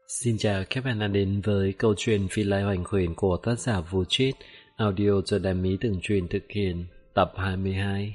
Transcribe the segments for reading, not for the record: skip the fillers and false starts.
Xin chào các bạn đã đến với câu chuyện Phi Lai Hoành Khuyển của tác giả Vũ Trít, audio do Đàm Mỹ Từng Truyền thực hiện, tập 22.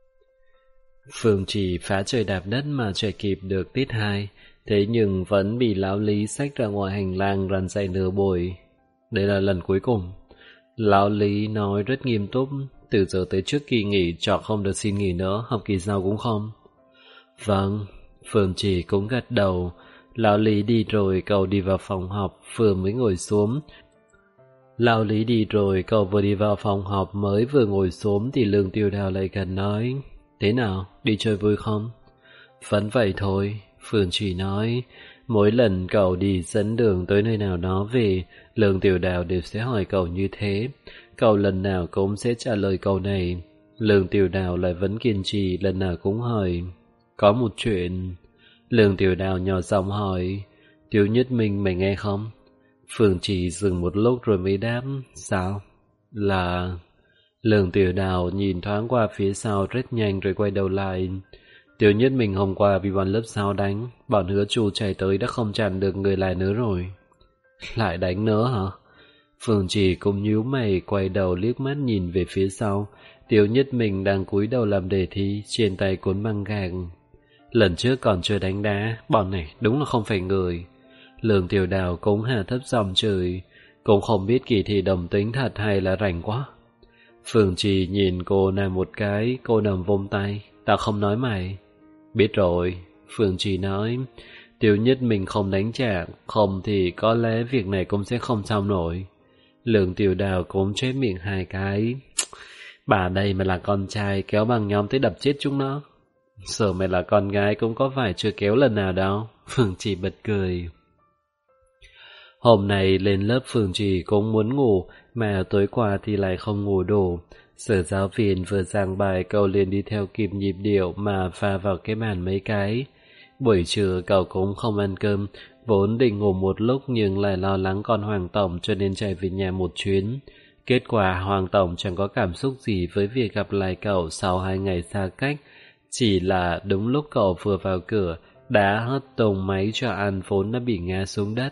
Phương chỉ phá trời đạp đất mà chạy kịp được tiết 2, thế nhưng vẫn bị lão Lý xách ra ngoài hành lang răn dậy nửa buổi. Đây là lần cuối cùng. Lão Lý nói rất nghiêm túc, từ giờ tới trước kỳ nghỉ trọ không được xin nghỉ nữa, học kỳ sau cũng không. Vâng, Phương chỉ cũng gật đầu. Lão Lý đi rồi cậu đi vào phòng họp vừa mới ngồi xuống. Lão Lý đi rồi cậu vừa đi vào phòng họp mới vừa ngồi xuống thì Lương Tiêu Đào lại gần nói: Thế nào, đi chơi vui không? Vẫn vậy thôi, Phương chỉ nói. Mỗi lần cậu đi dẫn đường tới nơi nào đó về, Lương Tiêu Đào đều sẽ hỏi cậu như thế. Cậu lần nào cũng sẽ trả lời câu này. Lương Tiêu Đào lại vẫn kiên trì lần nào cũng hỏi: Có một chuyện. Lương Tiểu Đào nhỏ giọng hỏi: Tiểu Nhất Minh mày nghe không? Phương chỉ dừng một lúc rồi mới đáp: Sao? Là... Lương Tiểu Đào nhìn thoáng qua phía sau rất nhanh rồi quay đầu lại. Tiểu Nhất Minh hôm qua bị bọn lớp 6 đánh, bọn Hứa Chu chạy tới đã không chặn được người lại nữa rồi. Lại đánh nữa hả? Phương chỉ cũng nhíu mày quay đầu liếc mắt nhìn về phía sau. Tiểu Nhất Minh đang cúi đầu làm đề thi, trên tay cuốn băng gạc. Lần trước còn chưa đánh đá, bọn này đúng là không phải người. Lương Tiểu Đào cũng hạ thấp giọng chửi, cũng không biết kỳ thi đồng tính thật hay là rảnh quá. Phương Trì nhìn cô nàng một cái, cô nằm vung tay: Tao không nói mày. Biết rồi, Phương Trì nói. Tiểu Nhất mình không đánh trả, không thì có lẽ việc này cũng sẽ không xong nổi. Lương Tiểu Đào cũng chép miệng hai cái: Bà đây mà là con trai kéo bằng nhóm tới đập chết chúng nó. Sợ mày là con gái cũng có phải chưa kéo lần nào đâu. Phương Trì bật cười. Hôm nay lên lớp Phương Trì cũng muốn ngủ, mà tối qua thì lại không ngủ đủ. Sở giáo viên vừa giảng bài cậu liền đi theo kịp nhịp điệu mà pha vào cái bàn mấy cái. Buổi trưa cậu cũng không ăn cơm, vốn định ngủ một lúc nhưng lại lo lắng con Hoàng Tổng cho nên chạy về nhà một chuyến. Kết quả Hoàng Tổng chẳng có cảm xúc gì với việc gặp lại cậu sau 2 ngày xa cách. Chỉ là đúng lúc cậu vừa vào cửa đã hất tung máy cho ăn vốn đã bị ngã xuống đất.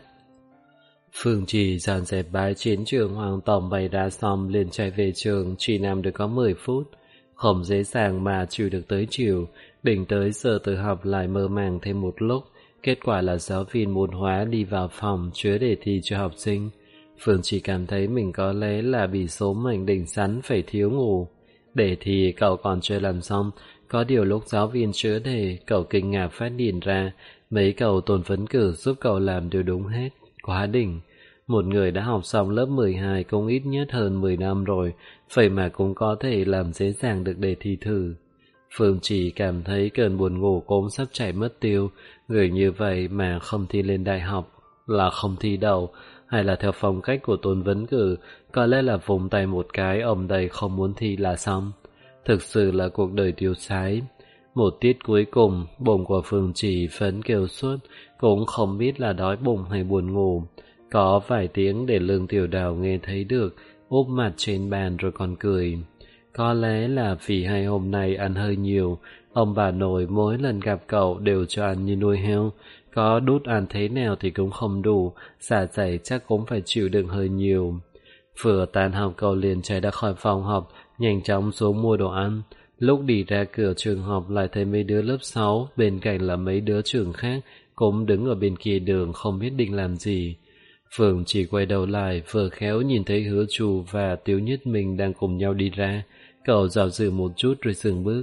Phương Trì dọn dẹp bãi chiến trường Hoàng Tổng bày ra xong liền chạy về trường, chỉ nằm được có 10 phút. Không dễ dàng mà chịu được tới chiều, định tới giờ tự học lại mơ màng thêm một lúc. Kết quả là giáo viên môn hóa đi vào phòng chứa đề thi cho học sinh. Phương Trì cảm thấy mình có lẽ là bị số mệnh định sẵn phải thiếu ngủ. Đề thi cậu còn chưa làm xong, có điều lúc giáo viên chữa đề, cậu kinh ngạc phát hiện ra mấy cậu tồn phấn cử giúp cậu làm đều đúng hết. Quá đỉnh! Một người đã học xong lớp 12 cũng ít nhất hơn 10 năm rồi, vậy mà cũng có thể làm dễ dàng được đề thi thử. Phương chỉ cảm thấy cơn buồn ngủ cũng sắp chảy mất tiêu. Người như vậy mà không thi lên đại học, là không thi đậu, hay là theo phong cách của Tôn Vấn Cử, có lẽ là vùng tay một cái ông đây không muốn thi là xong. Thực sự là cuộc đời tiêu sái. Một tiết cuối cùng, bụng của Phương Chỉ phấn kêu suốt, cũng không biết là đói bụng hay buồn ngủ. Có vài tiếng để Lương Tiểu Đào nghe thấy được, úp mặt trên bàn rồi còn cười. Có lẽ là vì hai hôm nay ăn hơi nhiều, ông bà nội mỗi lần gặp cậu đều cho ăn như nuôi heo. Có đút ăn thế nào thì cũng không đủ, dạ dày chắc cũng phải chịu đựng hơi nhiều. Vừa tan học cậu liền chạy ra khỏi phòng học, nhanh chóng xuống mua đồ ăn. Lúc đi ra cửa trường học lại thấy mấy đứa lớp 6, bên cạnh là mấy đứa trường khác, cũng đứng ở bên kia đường không biết định làm gì. Phương chỉ quay đầu lại, vừa khéo nhìn thấy Hứa Chu và Tiếu Nhất Minh đang cùng nhau đi ra. Cậu dò dự một chút rồi dừng bước.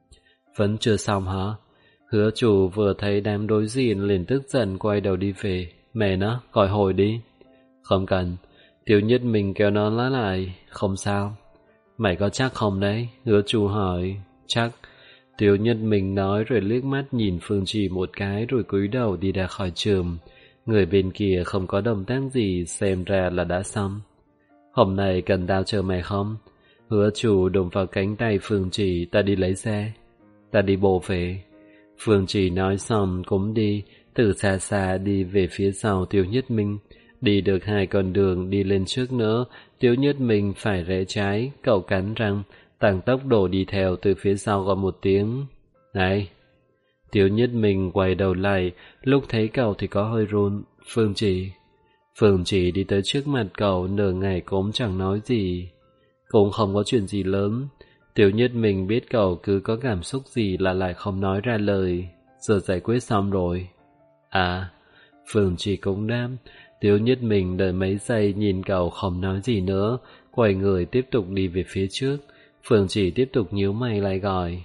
Vẫn chưa xong hả? Hứa Chu vừa thấy đám đối diện liền tức giận quay đầu đi về. Mẹ nó, gọi hồi đi. Không cần. Tiếu Nhất Minh kéo nó lại. Không sao. Mày có chắc không đấy? Hứa Chu hỏi. Chắc. Tiếu Nhất Minh nói rồi liếc mắt nhìn Phương Trì một cái rồi cúi đầu đi ra khỏi trường. Người bên kia không có động tác gì, xem ra là đã xong. Hôm nay cần tao chờ mày không? Hứa Chu đụng vào cánh tay Phương Trì. Ta đi lấy xe. Ta đi bộ về. Phương Trì nói xong cũng đi, từ xa xa đi về phía sau Tiếu Nhất Minh. Đi được 2 con đường đi lên trước nữa, Tiếu Nhất Minh phải rẽ trái, cậu cắn răng, tăng tốc độ đi theo từ phía sau gọi một tiếng. Này! Tiếu Nhất Minh quay đầu lại, lúc thấy cậu thì có hơi run. Phương Trì đi tới trước mặt cậu, nửa ngày cũng chẳng nói gì. Cũng không có chuyện gì lớn. Tiểu Nhất mình biết cậu cứ có cảm xúc gì là lại không nói ra lời. Giờ giải quyết xong rồi. À, Phương Trì cũng đáp. Tiểu Nhất mình đợi mấy giây nhìn cậu không nói gì nữa, quay người tiếp tục đi về phía trước. Phương Trì tiếp tục nhíu mày lại gọi.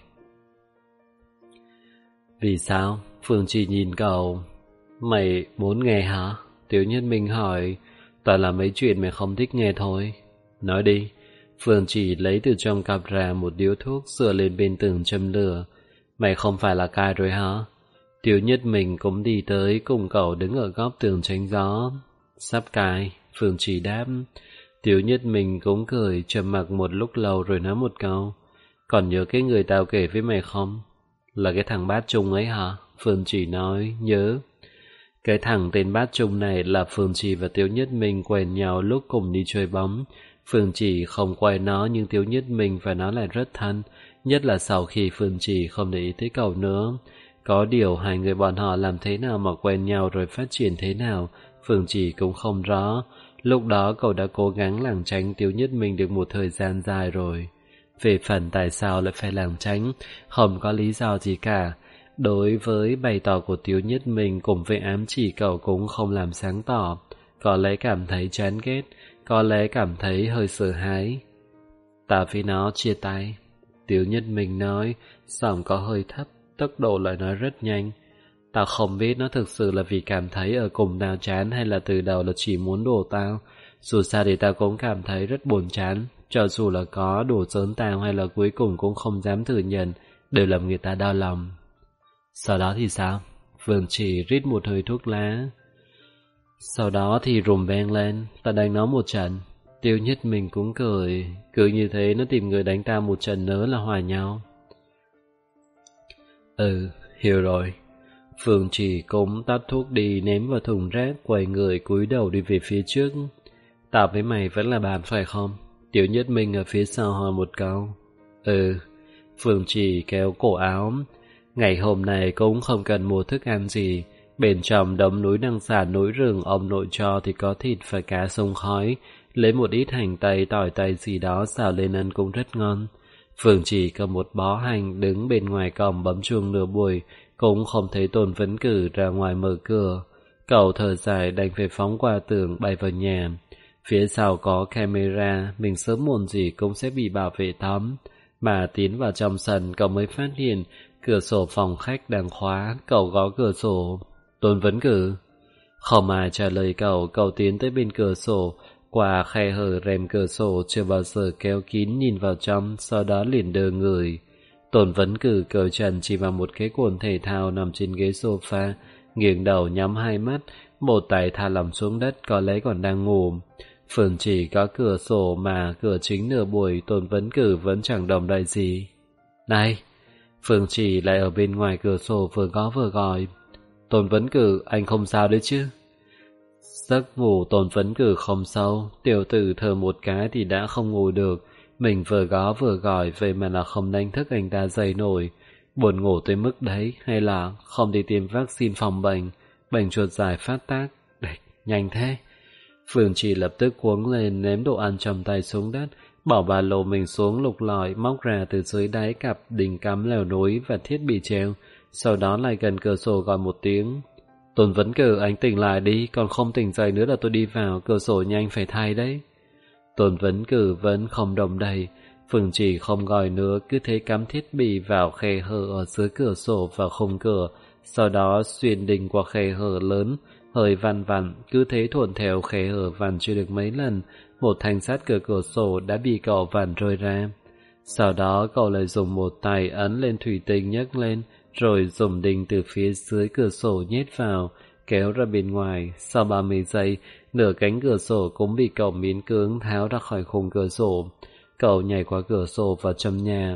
Vì sao? Phương Trì nhìn cậu. Mày muốn nghe hả? Tiểu Nhất Minh hỏi. Toàn là mấy chuyện mày không thích nghe thôi. Nói đi. Phương Trì lấy từ trong cặp ra một điếu thuốc, sửa lên bên tường châm lửa. Mày không phải là cai rồi hả? Tiểu Nhất Minh cũng đi tới, cùng cậu đứng ở góc tường tránh gió. Sắp cai, Phương Trì đáp. Tiểu Nhất Minh cũng cười, trầm mặc một lúc lâu rồi nói một câu. Còn nhớ cái người tao kể với mày không? Là cái thằng Bát Trung ấy hả? Phương Trì nói, nhớ. Cái thằng tên Bát Trung này là Phương Trì và Tiểu Nhất Minh quen nhau lúc cùng đi chơi bóng. Phương Trì không quen nó, nhưng Tiểu Nhất Minh và nó lại rất thân, nhất là sau khi Phương Trì không để ý tới cậu nữa. Có điều hai người bọn họ làm thế nào mà quen nhau rồi phát triển thế nào, Phương Trì cũng không rõ. Lúc đó cậu đã cố gắng lảng tránh Tiểu Nhất Minh được một thời gian dài rồi. Về phần tại sao lại phải lảng tránh, không có lý do gì cả. Đối với bày tỏ của Tiểu Nhất Minh cùng với ám chỉ, cậu cũng không làm sáng tỏ. Có lẽ cảm thấy chán ghét, có lẽ cảm thấy hơi sợ hãi. Ta với nó chia tay. Tiểu Nhất Minh nói, giọng có hơi thấp, tốc độ lại nói rất nhanh. Tao không biết nó thực sự là vì cảm thấy ở cùng tao chán, hay là từ đầu là chỉ muốn đùa tao. Dù sao thì tao cũng cảm thấy rất buồn chán. Cho dù là có đùa giỡn tao hay là cuối cùng cũng không dám thừa nhận, đều làm người ta đau lòng. Sau đó thì sao? Phương Trì rít một hơi thuốc lá. Sau đó thì rùm beng lên, ta đánh nó một trận. Tiểu Nhất Minh cũng cười. Cứ như thế nó tìm người đánh ta một trận nữa là hòa nhau. Hiểu rồi. Phương Trì cũng tắt thuốc đi, ném vào thùng rác, quay người cúi đầu đi về phía trước. Tao với mày vẫn là bạn phải không? Tiểu Nhất Minh ở phía sau hỏi một câu. Phương Trì kéo cổ áo. Ngày hôm nay cũng không cần mua thức ăn gì. Bên trong đống núi năng sản núi rừng ông nội cho thì có thịt và cá sông khói. Lấy một ít hành tây, tỏi tây gì đó xào lên ăn cũng rất ngon. Phương Trì cầm một bó hành đứng bên ngoài cổng bấm chuông nửa buổi, cũng không thấy Tôn Vấn Cử ra ngoài mở cửa. Cậu thở dài đành phải phóng qua tường bay vào nhà. Phía sau có camera, mình sớm muộn gì cũng sẽ bị bảo vệ tóm. Mà tiến vào trong sân, cậu mới phát hiện cửa sổ phòng khách đang khóa. Cậu gõ cửa sổ. Tôn Vấn Cử. Không ai trả lời cậu. Cậu tiến tới bên cửa sổ, qua khe hở rèm cửa sổ chưa bao giờ kéo kín nhìn vào trong, sau đó liền đờ người. Tôn Vấn Cử cởi trần chỉ vào một cái quần thể thao nằm trên ghế sofa, nghiêng đầu nhắm hai mắt, một tay thả lỏng xuống đất, có lẽ còn đang ngủ. Phương Trì có cửa sổ mà cửa chính nửa buổi, Tôn Vấn Cử vẫn chẳng đồng đậy gì. Này! Phương Trì lại ở bên ngoài cửa sổ vừa gõ vừa gọi. Tôn Vấn Cử, anh không sao đấy chứ? Giấc ngủ Tôn Vấn Cử không sâu, tiểu tử thở một cái thì đã không ngủ được. Mình vừa gõ vừa gọi, vậy mà là không đánh thức anh ta dậy nổi. Buồn ngủ tới mức đấy, hay là không đi tiêm vaccine phòng bệnh chuột dài phát tác. Địch, nhanh thế. Phương Trì lập tức cuống lên, ném đồ ăn trong tay xuống đất, bỏ ba lô mình xuống, lục lọi móc ra từ dưới đáy cặp đỉnh cắm lèo nối và thiết bị treo, sau đó lại gần cửa sổ gọi một tiếng. Tôn Vấn Cử, anh tỉnh lại đi, còn không tỉnh dậy nữa là tôi đi vào, cửa sổ nhanh phải thay đấy. Tôn Vấn Cử vẫn không đồng đầy. Phương Trì không gọi nữa, cứ thế cắm thiết bị vào khe hở ở dưới cửa sổ vào khung cửa, sau đó xuyên đinh qua khe hở lớn, hơi vằn vặn, cứ thế thuận theo khe hở vặn chưa được mấy lần, một thanh sắt cửa sổ đã bị cậu vặn rơi ra. Sau đó cậu lại dùng một tay ấn lên thủy tinh nhấc lên, rồi dùng đinh từ phía dưới cửa sổ nhét vào, kéo ra bên ngoài. Sau 30 giây, nửa cánh cửa sổ cũng bị cậu miễn cưỡng tháo ra khỏi khung cửa sổ. Cậu nhảy qua cửa sổ vào trong nhà.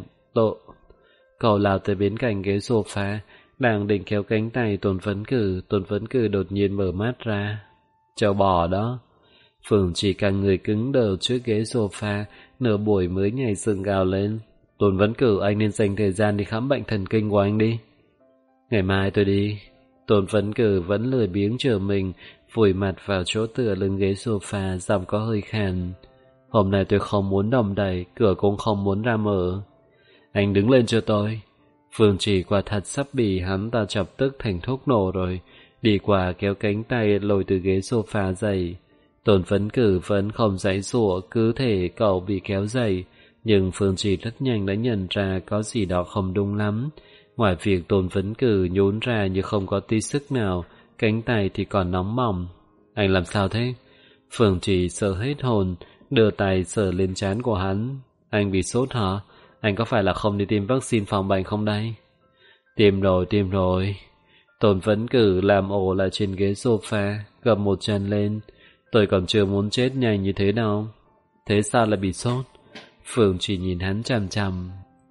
Cậu lao tới bên cạnh ghế sofa, đang định kéo cánh tay Tôn Vấn Cử đột nhiên mở mắt ra. Châu bò đó. Phương chỉ cả người cứng đờ trước ghế sofa, nửa buổi mới nhảy dựng gào lên. Tôn Vấn Cử, anh nên dành thời gian đi khám bệnh thần kinh của anh đi. Ngày mai tôi đi. Tôn Phấn Cử vẫn lười biếng chờ mình, vùi mặt vào chỗ tựa lưng ghế sofa, giọng có hơi khàn. Hôm nay tôi không muốn đong đầy, cửa cũng không muốn ra mở. Anh đứng lên cho tôi. Phương Trì quả thật sắp bị hắn ta chọc tức thành thuốc nổ rồi, đi qua kéo cánh tay lôi từ ghế sofa dậy. Tôn Phấn Cử vẫn không giãy giụa, cứ thể cậu bị kéo dậy, nhưng Phương Trì rất nhanh đã nhận ra có gì đó không đúng lắm. Ngoài việc Tôn Phấn Cử nhún ra như không có tí sức nào, cánh tay thì còn nóng bỏng. Anh làm sao thế? Phương Trì sợ hết hồn, đưa tay sờ lên trán của hắn. Anh bị sốt hả? Anh có phải là không đi tiêm vaccine phòng bệnh không đây? Tiêm rồi. Tôn Phấn Cử làm ổ lại trên ghế sofa, gập một chân lên. Tôi còn chưa muốn chết nhanh như thế đâu. Thế sao lại bị sốt? Phương chỉ nhìn hắn chằm chằm.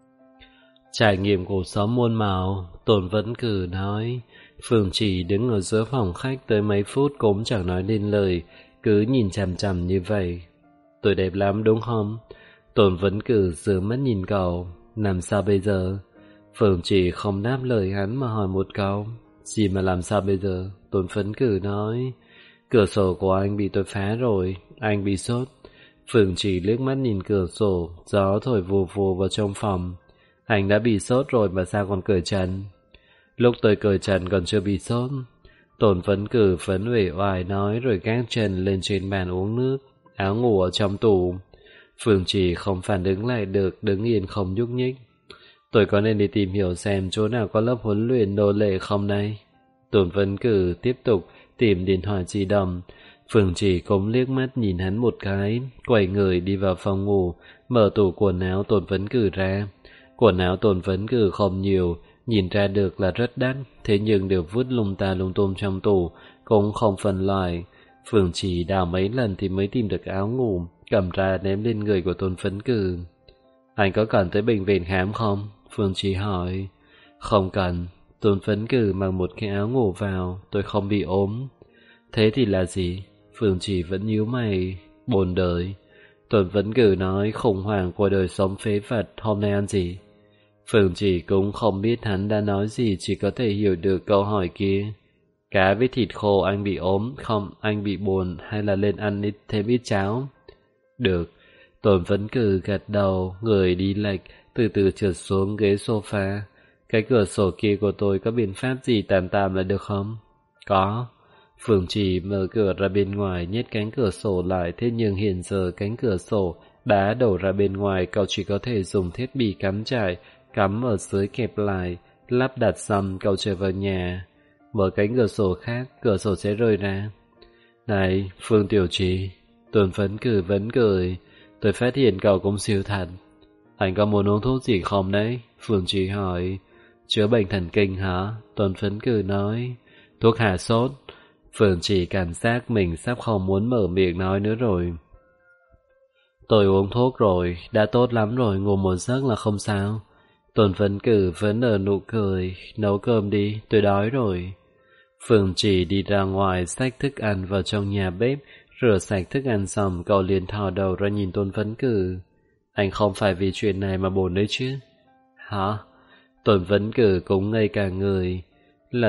Trải nghiệm cuộc sống muôn màu, Tôn Phấn Cử nói. Phương chỉ đứng ở giữa phòng khách tới mấy phút cũng chẳng nói nên lời, cứ nhìn chằm chằm như vậy. Tôi đẹp lắm đúng không? Tôn Phấn Cử giơ mắt nhìn cậu. Làm sao bây giờ? Phương chỉ không đáp lời hắn mà hỏi một câu. Gì mà làm sao bây giờ? Tôn Phấn Cử nói. Cửa sổ của anh bị tôi phá rồi, anh bị sốt. Phương chỉ liếc mắt nhìn cửa sổ, gió thổi vù vù vào trong phòng. Anh đã bị sốt rồi mà sao còn cởi trần? Lúc tôi cởi trần còn chưa bị sốt. Tôn Phấn Cử phấn uể oải nói rồi gác chân lên trên bàn uống nước. Áo ngủ ở trong tủ. Phương chỉ không phản ứng lại được, đứng yên không nhúc nhích. Tôi có nên đi tìm hiểu xem chỗ nào có lớp huấn luyện nô lệ không đây? Tôn Phấn Cử tiếp tục tìm điện thoại di động. Phương chỉ cũng liếc mắt nhìn hắn một cái, quay người đi vào phòng ngủ, mở tủ quần áo Tôn Phấn Cử ra. Quần áo Tôn Phấn Cử không nhiều, nhìn ra được là rất đắt, thế nhưng đều vứt lung ta lung tung trong tủ, cũng không phân loại. Phương chỉ đào mấy lần thì mới tìm được áo ngủ, cầm ra ném lên người của Tôn Phấn Cử. Anh có cần tới bệnh viện khám không? Phương chỉ hỏi. Không cần. Tôn Phấn Cử mặc một cái áo ngủ vào, tôi không bị ốm. Thế thì là gì? Phương chỉ vẫn nhíu mày. Bồn đời. Tôn Phấn Cử nói khủng hoảng của đời sống phế vật, hôm nay ăn gì? Phương chỉ cũng không biết hắn đã nói gì, chỉ có thể hiểu được câu hỏi kia. Cá với thịt khô anh bị ốm, không anh bị buồn hay là lên ăn thêm ít cháo? Được. Tôn Phấn Cử gật đầu, người đi lệch, từ từ trượt xuống ghế sofa. Cái cửa sổ kia của tôi có biện pháp gì tạm tạm là được không? Có. Phương chỉ mở cửa ra bên ngoài, nhét cánh cửa sổ lại, thế nhưng hiện giờ cánh cửa sổ đã đổ ra bên ngoài, cậu chỉ có thể dùng thiết bị cắm trại, cắm ở dưới kẹp lại, lắp đặt xong cậu trở vào nhà. Mở cánh cửa sổ khác, cửa sổ sẽ rơi ra. Này, Phương tiểu trì. Tôn Phấn Cử vẫn cười. Tôi phát hiện cậu cũng siêu thật. Anh có muốn uống thuốc gì không đấy? Phương chỉ hỏi. Chữa bệnh thần kinh hả? Tôn Phấn Cử nói. Thuốc hạ sốt. Phương chỉ cảm giác mình sắp không muốn mở miệng nói nữa rồi. Tôi uống thuốc rồi, đã tốt lắm rồi, ngủ một giấc là không sao. Tôn Phấn Cử vẫn nở nụ cười. Nấu cơm đi, tôi đói rồi. Phương chỉ đi ra ngoài xách thức ăn vào trong nhà bếp. Rửa sạch thức ăn xong, cậu liền thò đầu ra nhìn Tôn Phấn Cử. Anh không phải vì chuyện này mà buồn đấy chứ? Hả? Tôn Phấn Cử cũng ngây cả người. Là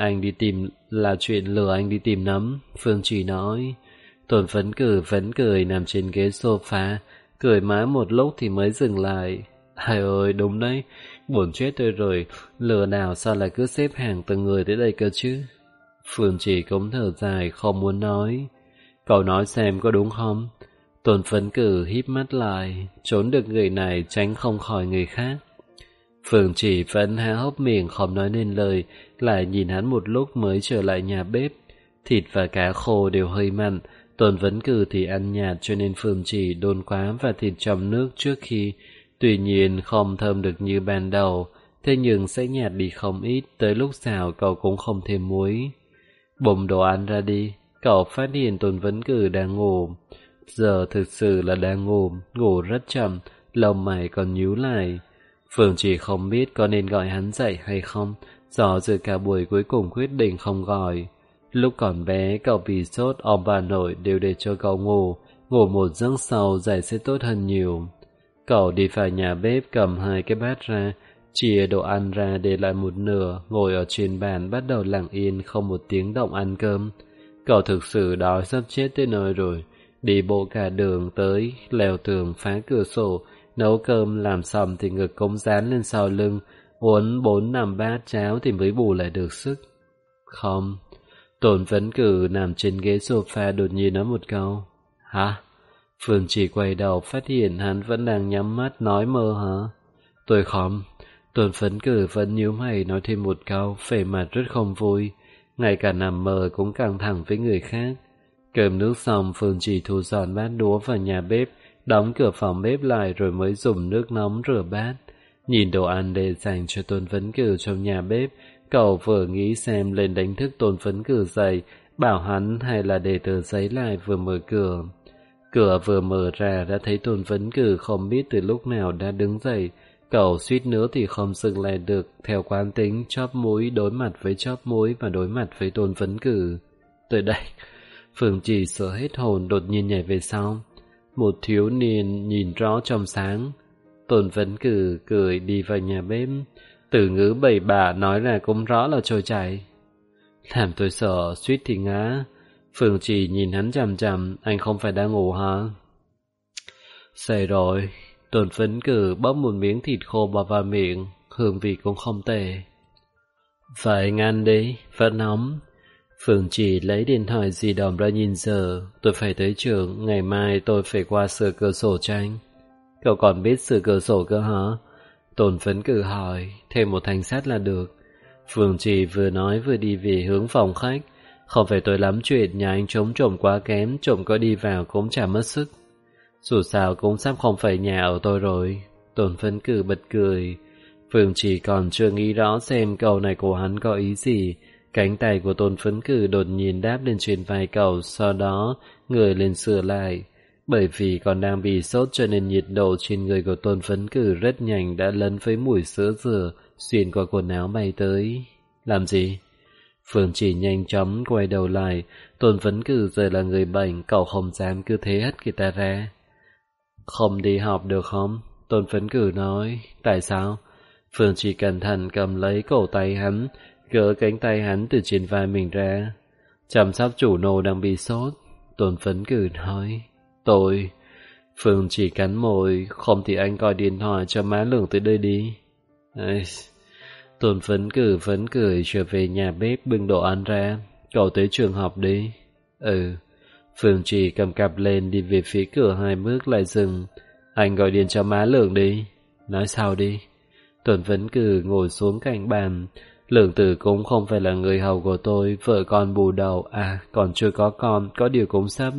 chuyện lừa anh đi tìm nấm, Phương chỉ nói. Tôn Phấn Cử vẫn cười nằm trên ghế sofa, cười mãi một lúc thì mới dừng lại. Ai ơi, đúng đấy, buồn chết tôi rồi, lừa nào sao lại cứ xếp hàng từng người tới đây cơ chứ? Phương chỉ cũng thở dài, không muốn nói. Cậu nói xem có đúng không? Tôn Phấn Cử híp mắt lại, trốn được người này tránh không khỏi người khác. Phương chỉ vẫn há hốc miệng không nói nên lời, lại nhìn hắn một lúc mới trở lại nhà bếp. Thịt và cá khô đều hơi mặn, Tôn Phấn Cử thì ăn nhạt cho nên Phương chỉ đôn quá và thịt trong nước trước khi. Tuy nhiên không thơm được như ban đầu, thế nhưng sẽ nhạt đi không ít, tới lúc xào cậu cũng không thêm muối. Bùng đồ ăn ra đi, cậu phát hiện Tôn Phấn Cử đang ngủ. Giờ thực sự là đang ngủ rất chậm, lông mày còn nhíu lại. Phương chỉ không biết có nên gọi hắn dậy hay không, do dự cả buổi cuối cùng quyết định không gọi. Lúc còn bé, cậu bị sốt, ông bà nội đều để cho cậu ngủ một giấc sau dậy sẽ tốt hơn nhiều. Cậu đi vào nhà bếp cầm 2 cái bát ra, chia đồ ăn ra để lại một nửa, ngồi ở trên bàn bắt đầu lặng yên không một tiếng động ăn cơm. Cậu thực sự đói sắp chết tới nơi rồi, đi bộ cả đường tới, leo tường phá cửa sổ, nấu cơm làm xong thì ngực cống dán lên sau lưng, uốn 4-5 bát cháo thì mới bù lại được sức. Không, Tôn Vấn Cử nằm trên ghế sofa đột nhiên nói một câu. Hả? Phương Chỉ quay đầu phát hiện hắn vẫn đang nhắm mắt nói mơ hả? Tôi không. Tôn Vấn Cử vẫn nhíu mày nói thêm một câu, vẻ mặt rất không vui. Ngay cả nằm mơ cũng căng thẳng với người khác. Cơm nước xong, Phương Chỉ thu dọn bát đũa vào nhà bếp, đóng cửa phòng bếp lại rồi mới dùng nước nóng rửa bát. Nhìn đồ ăn để dành cho Tôn Vấn Cử trong nhà bếp, cậu vừa nghĩ xem lên đánh thức Tôn Vấn Cử dậy, bảo hắn hay là để tờ giấy lại vừa mở cửa. Cửa vừa mở ra đã thấy Tôn Vấn Cử không biết từ lúc nào đã đứng dậy. Cậu suýt nữa thì không dừng lại được, theo quán tính chóp mũi đối mặt với chóp mũi và đối mặt với Tôn Vấn Cử. Tới đây, Phương Chỉ sợ hết hồn đột nhiên nhảy về sau. Một thiếu niên nhìn rõ trong sáng. Tôn Vấn Cử cười đi vào nhà bếp. Từ ngữ bậy bạ nói là cũng rõ là trôi chảy. Làm tôi sợ, suýt thì ngã. Phương Chỉ nhìn hắn chằm chằm, anh không phải đang ngủ hả? Say rồi. Tôn Vấn Cử bóp một miếng thịt khô bỏ vào miệng, hương vị cũng không tệ. Vậy anh ăn đi, vẫn nóng. Phương Chỉ lấy điện thoại di động ra nhìn giờ. Tôi phải tới trường, ngày mai tôi phải qua sửa cửa sổ tranh. Cậu còn biết sửa cửa sổ cơ hả? Tôn Vấn Cử hỏi, thêm một thanh sắt là được. Phương Chỉ vừa nói vừa đi về hướng phòng khách. Không phải tôi lắm chuyện, nhà anh trống trộm quá kém, trộm có đi vào cũng chả mất sức. Dù sao cũng sắp không phải nhà ở tôi rồi. Tôn Vấn Cử bật cười. Phương Chỉ còn chưa nghĩ rõ xem câu này của hắn có ý gì. Cánh tay của Tôn Vấn Cử đột nhiên đáp lên trên vai cậu, sau đó người lên sửa lại. Bởi vì còn đang bị sốt cho nên nhiệt độ trên người của Tôn Vấn Cử rất nhanh đã lấn với mùi sữa rửa xuyên qua quần áo bay tới. Làm gì? Phương Chỉ nhanh chóng quay đầu lại. Tôn Vấn Cử giờ là người bệnh, cậu không dám cứ thế hất người ta ra. Không đi học được không? Tôn Vấn Cử nói. Tại sao? Phương Chỉ cẩn thận cầm lấy cổ tay hắn, gỡ cánh tay hắn từ trên vai mình ra. Chăm sóc chủ nô đang bị sốt. Tôn Vấn Cử nói. Tôi... Phương Chỉ cắn môi. Không thì anh gọi điện thoại cho má Lương tới đây đi. Tôn Vấn Cử vẫn cười trở về nhà bếp bưng đồ ăn ra. Cậu tới trường học đi. Phương Chỉ cầm cặp lên đi về phía cửa 2 bước lại dừng. Anh gọi điện cho má Lương đi. Nói sao đi? Tôn Vấn Cử ngồi xuống cạnh bàn. Lương Tử cũng không phải là người hầu của tôi, vợ con bù đầu, còn chưa có con, có điều cũng sắp.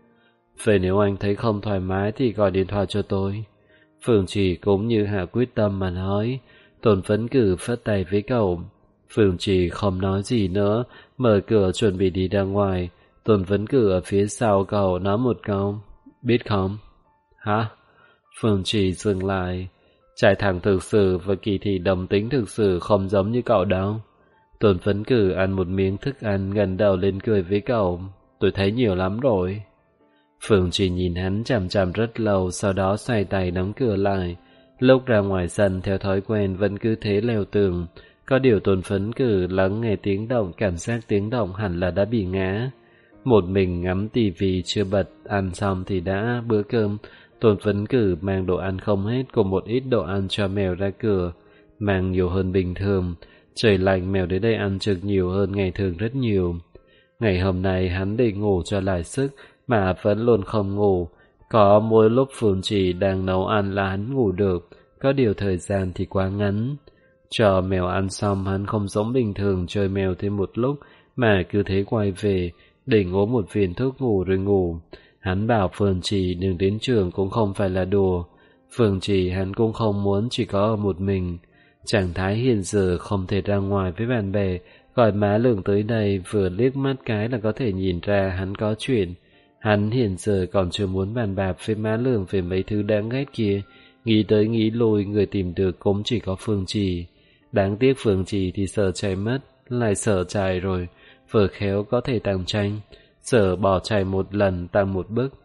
Vậy nếu anh thấy không thoải mái thì gọi điện thoại cho tôi. Phương Chỉ cũng như hạ quyết tâm mà nói. Tôn Vấn Cử phất tay với cậu. Phương Chỉ không nói gì nữa, mở cửa chuẩn bị đi ra ngoài. Tôn Vấn Cử ở phía sau cậu nói một câu. Biết không? Hả? Phương Chỉ dừng lại. Trai thẳng thực sự và kỳ thị đồng tính thực sự không giống như cậu đâu. Tôn Vấn Cử ăn một miếng thức ăn gần đầu lên cười với cậu. Tôi thấy nhiều lắm rồi. Phương Chỉ nhìn hắn chằm chằm rất lâu, sau đó xoay tay đóng cửa lại. Lúc ra ngoài sân theo thói quen vẫn cứ thế leo tường. Có điều Tôn Vấn Cử lắng nghe tiếng động, cảm giác tiếng động hẳn là đã bị ngã. Một mình ngắm tivi chưa bật, ăn xong thì đã bữa cơm. Tôn Vấn Cử mang đồ ăn không hết cùng một ít đồ ăn cho mèo ra cửa, mang nhiều hơn bình thường. Trời lạnh mèo đến đây ăn trực nhiều hơn ngày thường rất nhiều. Ngày hôm nay hắn định ngủ cho lại sức mà vẫn luôn không ngủ. Có mỗi lúc Phương Chỉ đang nấu ăn là hắn ngủ được, có điều thời gian thì quá ngắn. Cho mèo ăn xong hắn không giống bình thường chơi mèo thêm một lúc mà cứ thế quay về, định uống một viên thuốc ngủ rồi ngủ. Hắn bảo Phương Chỉ đừng đến trường cũng không phải là đùa. Phương Chỉ hắn cũng không muốn chỉ có ở một mình. Trạng thái hiện giờ không thể ra ngoài với bạn bè, gọi má Lương tới đây vừa liếc mắt cái là có thể nhìn ra hắn có chuyện. Hắn hiện giờ còn chưa muốn bàn bạc với má Lương về mấy thứ đáng ghét kia. Nghĩ tới nghĩ lui người tìm được cũng chỉ có Phương Chỉ. Đáng tiếc Phương Chỉ thì sợ chạy mất, lại sợ chạy rồi, vừa khéo có thể tăng tranh. Sợ bỏ chạy một lần tăng một bước.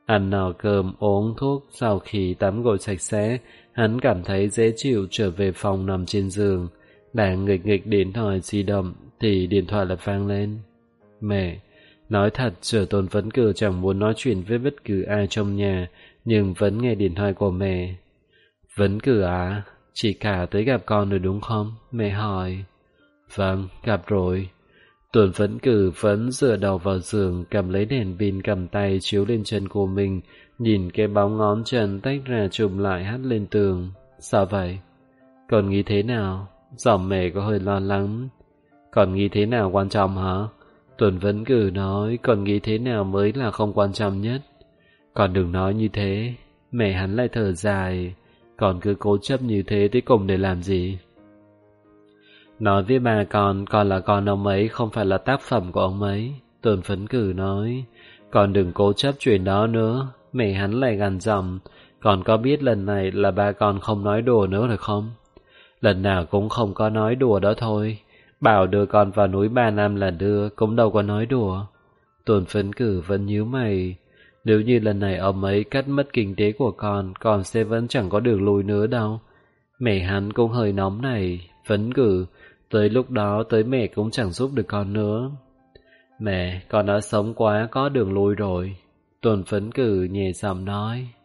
Ăn no cơm, uống thuốc, sau khi tắm gội sạch sẽ, hắn cảm thấy dễ chịu trở về phòng nằm trên giường. Đang nghịch nghịch điện thoại di động thì điện thoại lại vang lên. Mẹ, nói thật Sở Tôn Vấn Cử chẳng muốn nói chuyện với bất cứ ai trong nhà, nhưng vẫn nghe điện thoại của mẹ. Vấn Cử à, chị cả tới gặp con rồi đúng không? Mẹ hỏi. Vâng, gặp rồi. Tuần Vấn Cử vẫn dựa đầu vào giường, cầm lấy đèn pin cầm tay chiếu lên chân của mình, nhìn cái bóng ngón chân tách ra chùm lại hắt lên tường. Sao vậy? Con nghĩ thế nào? Giọng mẹ có hơi lo lắng. Con nghĩ thế nào quan trọng hả? Tuần Vấn Cử nói, con nghĩ thế nào mới là không quan trọng nhất. Con đừng nói như thế. Mẹ hắn lại thở dài. Con cứ cố chấp như thế tới cùng để làm gì? Nói với bà con là con ông ấy, không phải là tác phẩm của ông ấy. Tuần Vấn Cử nói, con đừng cố chấp chuyện đó nữa. Mẹ hắn lại gằn giọng, con có biết lần này là ba con không nói đùa nữa rồi không? Lần nào cũng không có nói đùa đó thôi. Bảo đưa con vào núi 3 năm là đưa, cũng đâu có nói đùa. Tuần Vấn Cử vẫn nhíu mày. Nếu như lần này ông ấy cắt mất kinh tế của con sẽ vẫn chẳng có đường lui nữa đâu. Mẹ hắn cũng hơi nóng này. Vấn Cử, tới lúc đó tới mẹ cũng chẳng giúp được con nữa. Mẹ, con đã sống quá có đường lui rồi. Tuần Vấn Cử nhẹ giọng nói.